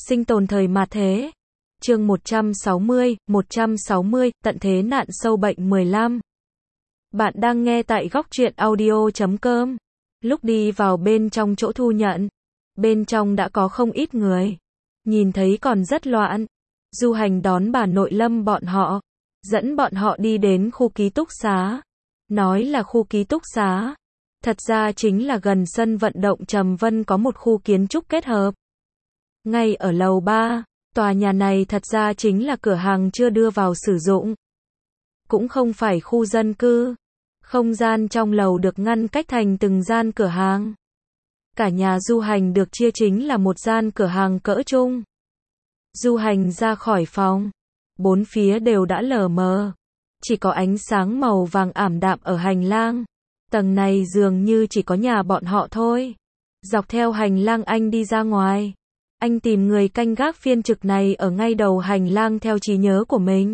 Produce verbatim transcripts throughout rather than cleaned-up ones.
Sinh tồn thời mạt thế. Chương một trăm sáu mươi, một trăm sáu mươi, tận thế nạn sâu bệnh mười lăm. Bạn đang nghe tại góc truyện audio chấm com. Lúc đi vào bên trong chỗ thu nhận, bên trong đã có không ít người. Nhìn thấy còn rất loạn. Du hành đón bà nội Lâm bọn họ, dẫn bọn họ đi đến khu ký túc xá. Nói là khu ký túc xá, thật ra chính là gần sân vận động Trầm Vân có một khu kiến trúc kết hợp. Ngay ở lầu ba, tòa nhà này thật ra chính là cửa hàng chưa đưa vào sử dụng. Cũng không phải khu dân cư. Không gian trong lầu được ngăn cách thành từng gian cửa hàng. Cả nhà Du hành được chia chính là một gian cửa hàng cỡ trung. Du hành ra khỏi phòng. Bốn phía đều đã lờ mờ. Chỉ có ánh sáng màu vàng ảm đạm ở hành lang. Tầng này dường như chỉ có nhà bọn họ thôi. Dọc theo hành lang anh đi ra ngoài. Anh tìm người canh gác phiên trực này ở ngay đầu hành lang theo trí nhớ của mình.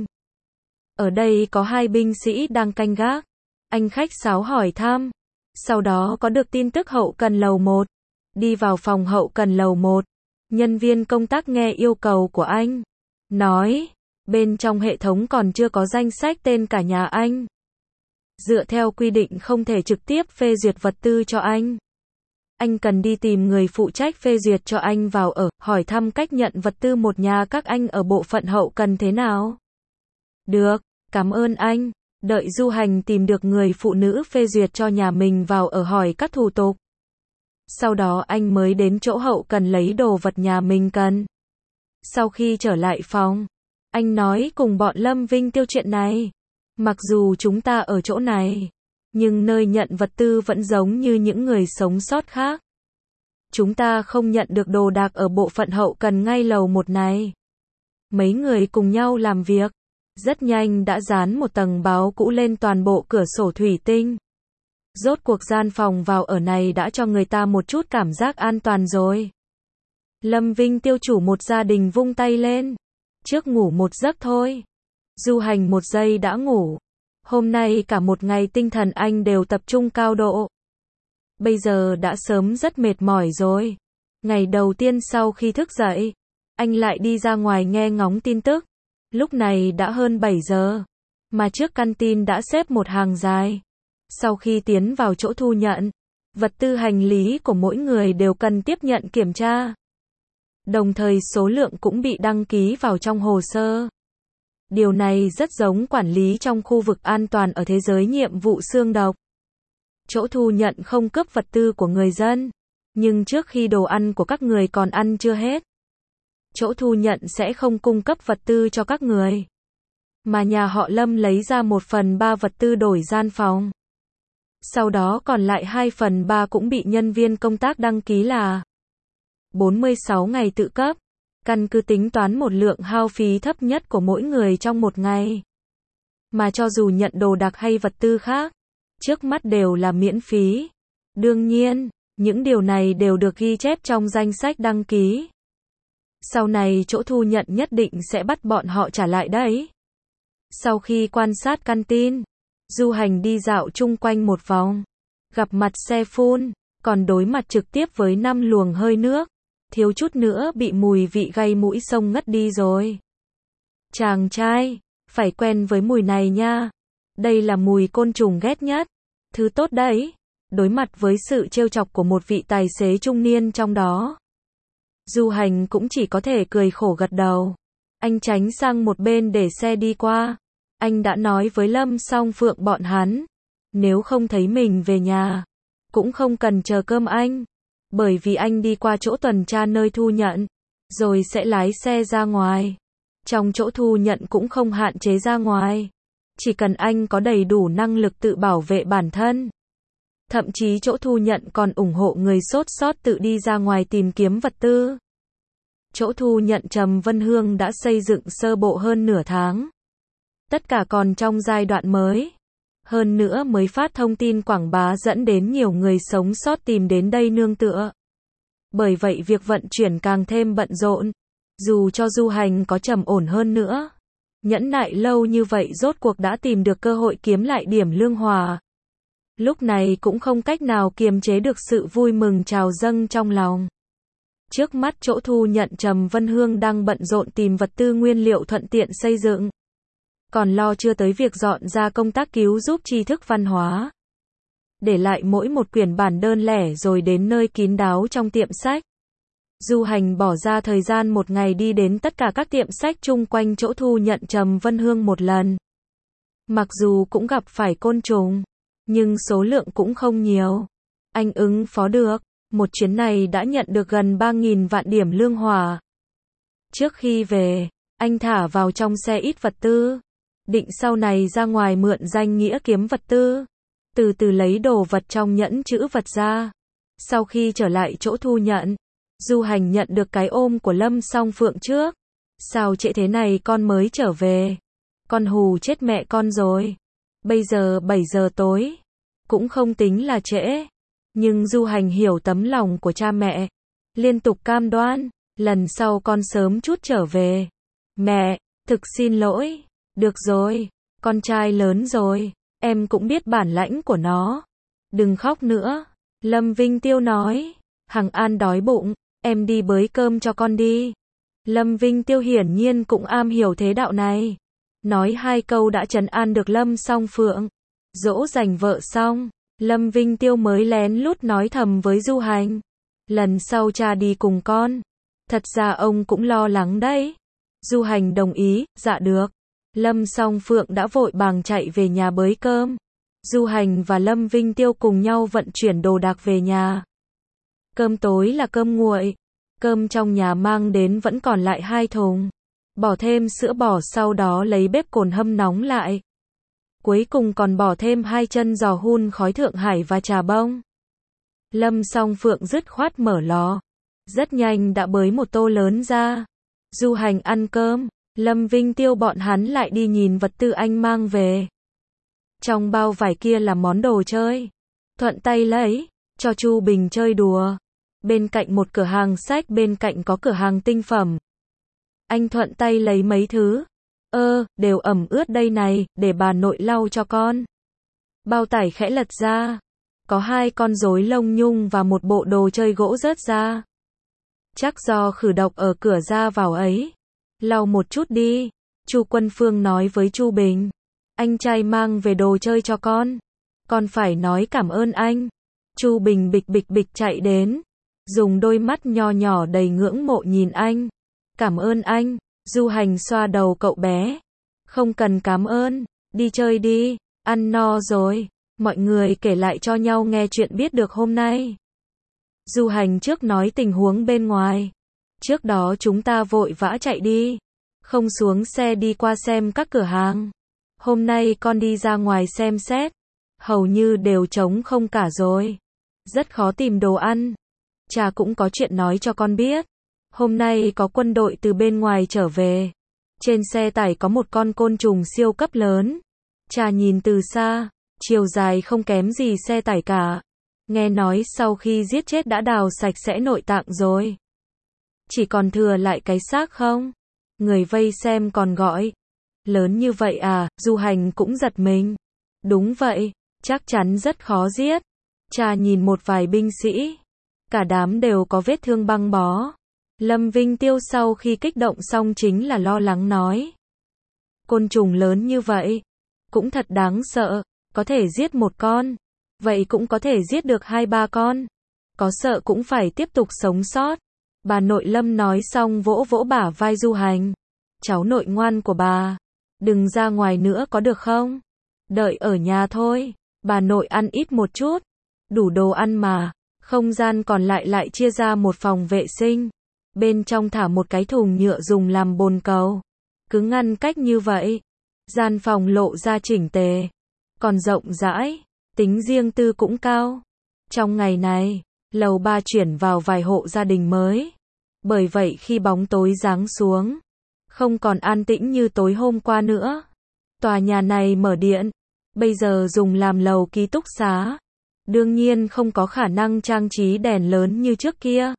Ở đây có hai binh sĩ đang canh gác. Anh khách sáo hỏi thăm. Sau đó có được tin tức hậu cần lầu một. Đi vào phòng hậu cần lầu một. Nhân viên công tác nghe yêu cầu của anh. Nói, bên trong hệ thống còn chưa có danh sách tên cả nhà anh. Dựa theo quy định không thể trực tiếp phê duyệt vật tư cho anh. Anh cần đi tìm người phụ trách phê duyệt cho anh vào ở, hỏi thăm cách nhận vật tư một nhà các anh ở bộ phận hậu cần thế nào. Được, cảm ơn anh. Đợi Du hành tìm được người phụ nữ phê duyệt cho nhà mình vào ở hỏi các thủ tục. Sau đó anh mới đến chỗ hậu cần lấy đồ vật nhà mình cần. Sau khi trở lại phòng, anh nói cùng bọn Lâm Vinh Tiêu chuyện này. Mặc dù chúng ta ở chỗ này, nhưng nơi nhận vật tư vẫn giống như những người sống sót khác. Chúng ta không nhận được đồ đạc ở bộ phận hậu cần ngay lầu một này. Mấy người cùng nhau làm việc. Rất nhanh đã dán một tầng báo cũ lên toàn bộ cửa sổ thủy tinh. Rốt cuộc gian phòng vào ở này đã cho người ta một chút cảm giác an toàn rồi. Lâm Vinh Tiêu chủ một gia đình vung tay lên. Trước ngủ một giấc thôi. Du hành một giây đã ngủ. Hôm nay cả một ngày tinh thần anh đều tập trung cao độ. Bây giờ đã sớm rất mệt mỏi rồi. Ngày đầu tiên sau khi thức dậy, anh lại đi ra ngoài nghe ngóng tin tức. Lúc này đã hơn bảy giờ, mà trước căn tin đã xếp một hàng dài. Sau khi tiến vào chỗ thu nhận, vật tư hành lý của mỗi người đều cần tiếp nhận kiểm tra. Đồng thời số lượng cũng bị đăng ký vào trong hồ sơ. Điều này rất giống quản lý trong khu vực an toàn ở thế giới nhiệm vụ xương độc. Chỗ thu nhận không cướp vật tư của người dân, nhưng trước khi đồ ăn của các người còn ăn chưa hết, chỗ thu nhận sẽ không cung cấp vật tư cho các người. Mà nhà họ Lâm lấy ra một phần ba vật tư đổi gian phòng. Sau đó còn lại hai phần ba cũng bị nhân viên công tác đăng ký là bốn mươi sáu ngày tự cấp. Căn cứ tính toán một lượng hao phí thấp nhất của mỗi người trong một ngày. Mà cho dù nhận đồ đạc hay vật tư khác, trước mắt đều là miễn phí. Đương nhiên, những điều này đều được ghi chép trong danh sách đăng ký. Sau này chỗ thu nhận nhất định sẽ bắt bọn họ trả lại đấy. Sau khi quan sát căn tin, Du hành đi dạo chung quanh một vòng. Gặp mặt xe phun, còn đối mặt trực tiếp với năm luồng hơi nước. Thiếu chút nữa bị mùi vị gây mũi sông ngất đi rồi. Chàng trai, phải quen với mùi này nha. Đây là mùi côn trùng ghét nhất. Thứ tốt đấy. Đối mặt với sự trêu chọc của một vị tài xế trung niên trong đó, Du hành cũng chỉ có thể cười khổ gật đầu. Anh tránh sang một bên để xe đi qua. Anh đã nói với Lâm Song Phượng bọn hắn, nếu không thấy mình về nhà, cũng không cần chờ cơm anh. Bởi vì anh đi qua chỗ tuần tra nơi thu nhận, rồi sẽ lái xe ra ngoài. Trong chỗ thu nhận cũng không hạn chế ra ngoài. Chỉ cần anh có đầy đủ năng lực tự bảo vệ bản thân. Thậm chí chỗ thu nhận còn ủng hộ người sốt sót tự đi ra ngoài tìm kiếm vật tư. Chỗ thu nhận Trầm Vân Hương đã xây dựng sơ bộ hơn nửa tháng. Tất cả còn trong giai đoạn mới. Hơn nữa mới phát thông tin quảng bá dẫn đến nhiều người sống sót tìm đến đây nương tựa. Bởi vậy việc vận chuyển càng thêm bận rộn. Dù cho Du hành có trầm ổn hơn nữa, nhẫn nại lâu như vậy rốt cuộc đã tìm được cơ hội kiếm lại điểm lương hòa. Lúc này cũng không cách nào kiềm chế được sự vui mừng trào dâng trong lòng. Trước mắt chỗ thu nhận Trầm Vân Hương đang bận rộn tìm vật tư nguyên liệu thuận tiện xây dựng. Còn lo chưa tới việc dọn ra công tác cứu giúp tri thức văn hóa. Để lại mỗi một quyển bản đơn lẻ rồi đến nơi kín đáo trong tiệm sách. Du Hành bỏ ra thời gian một ngày đi đến tất cả các tiệm sách chung quanh chỗ thu nhận Trầm Vân Hương một lần. Mặc dù cũng gặp phải côn trùng, nhưng số lượng cũng không nhiều. Anh ứng phó được, một chuyến này đã nhận được gần ba nghìn vạn điểm lương hỏa. Trước khi về, anh thả vào trong xe ít vật tư, định sau này ra ngoài mượn danh nghĩa kiếm vật tư, từ từ lấy đồ vật trong nhẫn trữ vật ra. Sau khi trở lại chỗ thu nhận, Du Hành nhận được cái ôm của Lâm Song Phượng trước. Sao trễ thế này con mới trở về? Con hù chết mẹ con rồi. Bây giờ bảy giờ tối, cũng không tính là trễ. Nhưng Du Hành hiểu tấm lòng của cha mẹ, liên tục cam đoan, lần sau con sớm chút trở về. Mẹ, thực xin lỗi, được rồi, con trai lớn rồi, em cũng biết bản lãnh của nó. Đừng khóc nữa, Lâm Vinh Tiêu nói, Hằng An đói bụng, em đi bới cơm cho con đi. Lâm Vinh Tiêu hiển nhiên cũng am hiểu thế đạo này. Nói hai câu đã trấn an được Lâm Song Phượng. Dỗ dành vợ xong, Lâm Vinh Tiêu mới lén lút nói thầm với Du Hành. Lần sau cha đi cùng con. Thật ra ông cũng lo lắng đấy. Du Hành đồng ý, dạ được. Lâm Song Phượng đã vội vàng chạy về nhà bới cơm. Du Hành và Lâm Vinh Tiêu cùng nhau vận chuyển đồ đạc về nhà. Cơm tối là cơm nguội. Cơm trong nhà mang đến vẫn còn lại hai thùng. Bỏ thêm sữa bò sau đó lấy bếp cồn hâm nóng lại. Cuối cùng còn bỏ thêm hai chân giò hun khói Thượng Hải và trà bông. Lâm Song Phượng dứt khoát mở lò. Rất nhanh đã bới một tô lớn ra. Du Hành ăn cơm, Lâm Vinh Tiêu bọn hắn lại đi nhìn vật tư anh mang về. Trong bao vải kia là món đồ chơi. Thuận tay lấy, cho Chu Bình chơi đùa. Bên cạnh một cửa hàng sách bên cạnh có cửa hàng tinh phẩm. Anh thuận tay lấy mấy thứ. Ơ, đều ẩm ướt đây này, để bà nội lau cho con. Bao tải khẽ lật ra. Có hai con rối lông nhung và một bộ đồ chơi gỗ rớt ra. Chắc do khử độc ở cửa ra vào ấy. Lau một chút đi. Chu Quân Phương nói với Chu Bình. Anh trai mang về đồ chơi cho con. Con phải nói cảm ơn anh. Chu Bình bịch bịch bịch chạy đến. Dùng đôi mắt nho nhỏ đầy ngưỡng mộ nhìn anh. Cảm ơn anh. Du Hành xoa đầu cậu bé. Không cần cảm ơn. Đi chơi đi. Ăn no rồi. Mọi người kể lại cho nhau nghe chuyện biết được hôm nay. Du Hành trước nói tình huống bên ngoài. Trước đó chúng ta vội vã chạy đi. Không xuống xe đi qua xem các cửa hàng. Hôm nay con đi ra ngoài xem xét. Hầu như đều trống không cả rồi. Rất khó tìm đồ ăn. Cha cũng có chuyện nói cho con biết. Hôm nay có quân đội từ bên ngoài trở về. Trên xe tải có một con côn trùng siêu cấp lớn. Cha nhìn từ xa, chiều dài không kém gì xe tải cả. Nghe nói sau khi giết chết đã đào sạch sẽ nội tạng rồi. Chỉ còn thừa lại cái xác không? Người vây xem còn gọi. Lớn như vậy à? Du Hành cũng giật mình. Đúng vậy, chắc chắn rất khó giết. Cha nhìn một vài binh sĩ. Cả đám đều có vết thương băng bó. Lâm Vinh Tiêu sau khi kích động xong chính là lo lắng nói. Côn trùng lớn như vậy, cũng thật đáng sợ, có thể giết một con, vậy cũng có thể giết được hai ba con. Có sợ cũng phải tiếp tục sống sót. Bà nội Lâm nói xong vỗ vỗ bả vai Du Hành. Cháu nội ngoan của bà, đừng ra ngoài nữa có được không? Đợi ở nhà thôi, bà nội ăn ít một chút, đủ đồ ăn mà. Không gian còn lại lại chia ra một phòng vệ sinh. Bên trong thả một cái thùng nhựa dùng làm bồn cầu. Cứ ngăn cách như vậy. Gian phòng lộ ra chỉnh tề. Còn rộng rãi. Tính riêng tư cũng cao. Trong ngày này, lầu ba chuyển vào vài hộ gia đình mới. Bởi vậy khi bóng tối giáng xuống, không còn an tĩnh như tối hôm qua nữa. Tòa nhà này mở điện. Bây giờ dùng làm lầu ký túc xá. Đương nhiên không có khả năng trang trí đèn lớn như trước kia.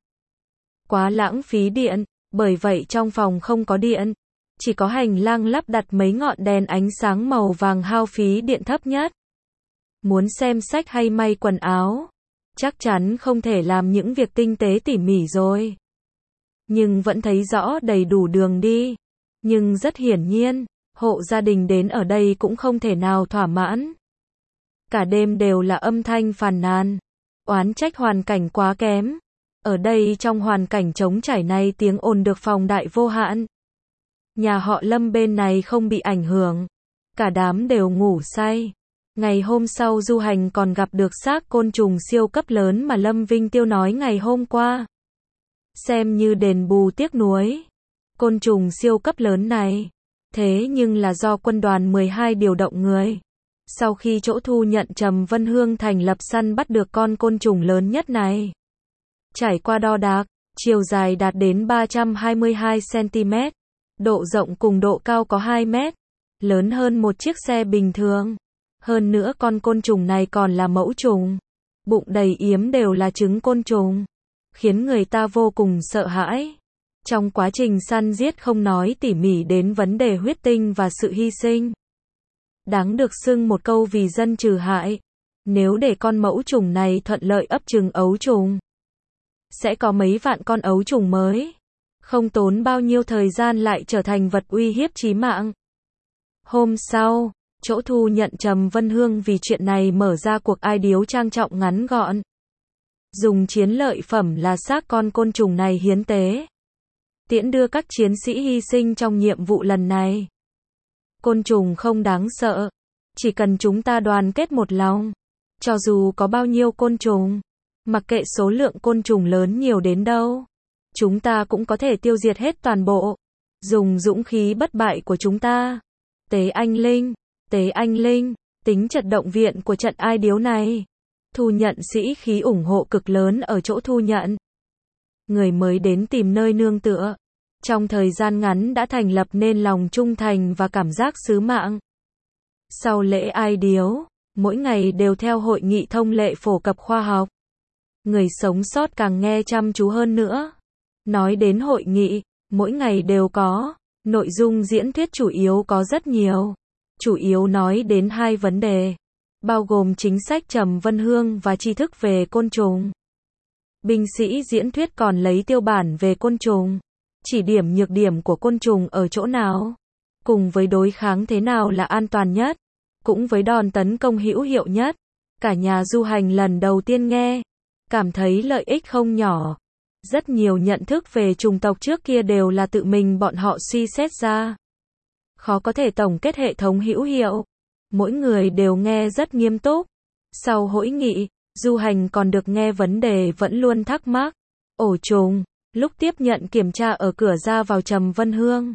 Quá lãng phí điện, bởi vậy trong phòng không có điện. Chỉ có hành lang lắp đặt mấy ngọn đèn ánh sáng màu vàng hao phí điện thấp nhất. Muốn xem sách hay may quần áo, chắc chắn không thể làm những việc tinh tế tỉ mỉ rồi. nhưng vẫn thấy rõ đầy đủ đường đi. Nhưng rất hiển nhiên, hộ gia đình đến ở đây cũng không thể nào thỏa mãn. Cả đêm đều là âm thanh phàn nàn, oán trách hoàn cảnh quá kém. Ở đây trong hoàn cảnh trống trải này tiếng ồn được phóng đại vô hạn. Nhà họ Lâm bên này không bị ảnh hưởng, cả đám đều ngủ say. Ngày hôm sau du hành còn gặp được xác côn trùng siêu cấp lớn mà Lâm Vinh Tiêu nói ngày hôm qua. Xem như đền bù tiếc nuối. Côn trùng siêu cấp lớn này, thế nhưng là do quân đoàn mười hai điều động người. Sau khi chỗ thu nhận Trầm Vân Hương thành lập săn bắt được con côn trùng lớn nhất này. Trải qua đo đạc, chiều dài đạt đến ba trăm hai mươi hai xăng-ti-mét, độ rộng cùng độ cao có hai mét, lớn hơn một chiếc xe bình thường. Hơn nữa con côn trùng này còn là mẫu trùng, bụng đầy yếm đều là trứng côn trùng, khiến người ta vô cùng sợ hãi. Trong quá trình săn giết không nói tỉ mỉ đến vấn đề huyết tinh và sự hy sinh. Đáng được xưng một câu vì dân trừ hại. Nếu để con mẫu trùng này thuận lợi ấp trứng ấu trùng, sẽ có mấy vạn con ấu trùng mới. Không tốn bao nhiêu thời gian lại trở thành vật uy hiếp chí mạng. Hôm sau, chỗ thu nhận Trầm Vân Hương vì chuyện này mở ra cuộc ai điếu trang trọng ngắn gọn. Dùng chiến lợi phẩm là xác con côn trùng này hiến tế. Tiễn đưa các chiến sĩ hy sinh trong nhiệm vụ lần này. Côn trùng không đáng sợ, chỉ cần chúng ta đoàn kết một lòng. Cho dù có bao nhiêu côn trùng, mặc kệ số lượng côn trùng lớn nhiều đến đâu, chúng ta cũng có thể tiêu diệt hết toàn bộ. Dùng dũng khí bất bại của chúng ta. Tế anh linh, tế anh linh, tính trận động viện của trận ai điếu này. Thu nhận sĩ khí ủng hộ cực lớn ở chỗ thu nhận. Người mới đến tìm nơi nương tựa. Trong thời gian ngắn đã thành lập nên lòng trung thành và cảm giác sứ mạng. Sau lễ ai điếu, mỗi ngày đều theo hội nghị thông lệ phổ cập khoa học. Người sống sót càng nghe chăm chú hơn nữa. Nói đến hội nghị, mỗi ngày đều có. Nội dung diễn thuyết chủ yếu có rất nhiều. Chủ yếu nói đến hai vấn đề, bao gồm chính sách Trầm Vân Hương và tri thức về côn trùng. Binh sĩ diễn thuyết còn lấy tiêu bản về côn trùng, chỉ điểm nhược điểm của côn trùng ở chỗ nào, cùng với đối kháng thế nào là an toàn nhất, cũng với đòn tấn công hữu hiệu nhất. Cả nhà du hành lần đầu tiên nghe, cảm thấy lợi ích không nhỏ. Rất nhiều nhận thức về chủng tộc trước kia đều là tự mình bọn họ suy xét ra. Khó có thể tổng kết hệ thống hữu hiệu. Mỗi người đều nghe rất nghiêm túc. Sau hội nghị, du hành còn được nghe vấn đề vẫn luôn thắc mắc. Ổ trùng, lúc tiếp nhận kiểm tra ở cửa ra vào Trầm Vân Hương.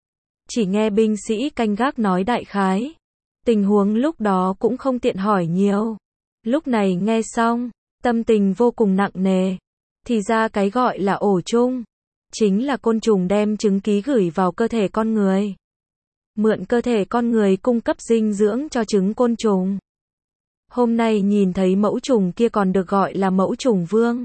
Chỉ nghe binh sĩ canh gác nói đại khái. Tình huống lúc đó cũng không tiện hỏi nhiều. Lúc này nghe xong, tâm tình vô cùng nặng nề. Thì ra cái gọi là ổ trùng, chính là côn trùng đem trứng ký gửi vào cơ thể con người. Mượn cơ thể con người cung cấp dinh dưỡng cho trứng côn trùng. Hôm nay nhìn thấy mẫu trùng kia còn được gọi là mẫu trùng vương.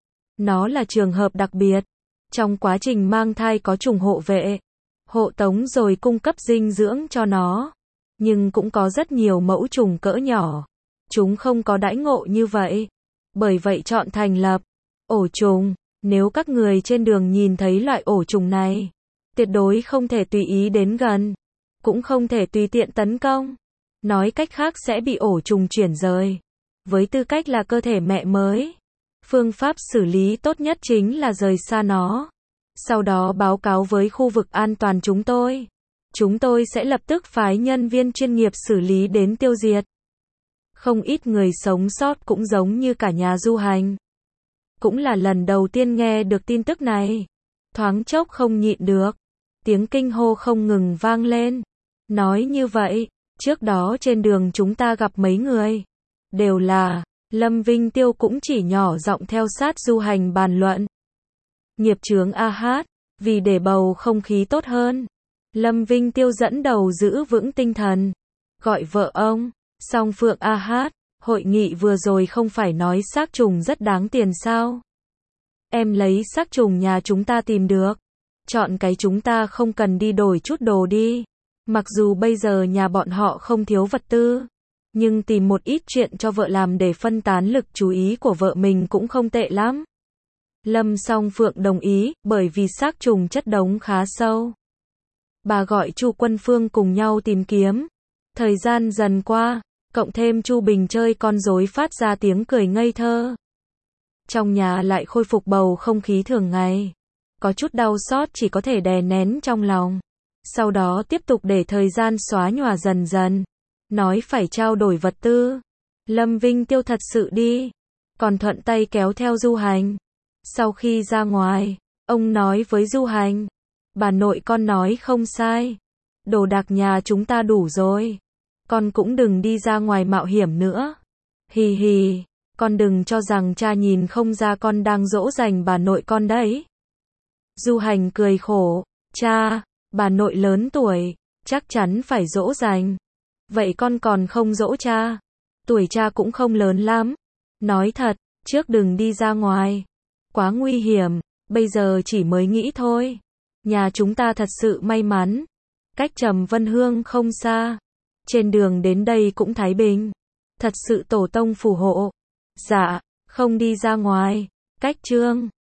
Nó là trường hợp đặc biệt. Trong quá trình mang thai có trùng hộ vệ, hộ tống rồi cung cấp dinh dưỡng cho nó. Nhưng cũng có rất nhiều mẫu trùng cỡ nhỏ. Chúng không có đãi ngộ như vậy. Bởi vậy chọn thành lập ổ trùng. Nếu các người trên đường nhìn thấy loại ổ trùng này, tuyệt đối không thể tùy ý đến gần. Cũng không thể tùy tiện tấn công. Nói cách khác sẽ bị ổ trùng chuyển rời. Với tư cách là cơ thể mẹ mới, phương pháp xử lý tốt nhất chính là rời xa nó. Sau đó báo cáo với khu vực an toàn chúng tôi. Chúng tôi sẽ lập tức phái nhân viên chuyên nghiệp xử lý đến tiêu diệt. Không ít người sống sót cũng giống như cả nhà du hành. Cũng là lần đầu tiên nghe được tin tức này. Thoáng chốc không nhịn được. Tiếng kinh hô không ngừng vang lên. Nói như vậy, trước đó trên đường chúng ta gặp mấy người. Đều là, Lâm Vinh Tiêu cũng chỉ nhỏ giọng theo sát du hành bàn luận. Nghiệp chướng a hát, vì để bầu không khí tốt hơn. Lâm Vinh Tiêu dẫn đầu giữ vững tinh thần. Gọi vợ ông, Song Phượng a hát, hội nghị vừa rồi không phải nói xác trùng rất đáng tiền sao? Em lấy xác trùng nhà chúng ta tìm được. Chọn cái chúng ta không cần đi đổi chút đồ đi. Mặc dù bây giờ nhà bọn họ không thiếu vật tư, nhưng tìm một ít chuyện cho vợ làm để phân tán lực chú ý của vợ mình cũng không tệ lắm. Lâm Song Phượng đồng ý, bởi vì xác trùng chất đống khá sâu. Bà gọi Chu Quân Phương cùng nhau tìm kiếm. Thời gian dần qua, cộng thêm Chu Bình chơi con rối phát ra tiếng cười ngây thơ. Trong nhà lại khôi phục bầu không khí thường ngày. Có chút đau xót chỉ có thể đè nén trong lòng. Sau đó tiếp tục để thời gian xóa nhòa dần dần. Nói phải trao đổi vật tư. Lâm Vinh Tiêu thật sự đi. Còn thuận tay kéo theo Du Hành. Sau khi ra ngoài, ông nói với Du Hành. Bà nội con nói không sai. Đồ đạc nhà chúng ta đủ rồi. Con cũng đừng đi ra ngoài mạo hiểm nữa. Hì hì, con đừng cho rằng cha nhìn không ra con đang dỗ dành bà nội con đấy. Du Hành cười khổ. Cha, bà nội lớn tuổi, chắc chắn phải dỗ dành. Vậy con còn không dỗ cha? Tuổi cha cũng không lớn lắm. Nói thật, trước đừng đi ra ngoài. Quá nguy hiểm, bây giờ chỉ mới nghĩ thôi. Nhà chúng ta thật sự may mắn. Cách Trầm Vân Hương không xa. Trên đường đến đây cũng thái bình. Thật sự tổ tông phù hộ. Dạ, không đi ra ngoài. Cách Trương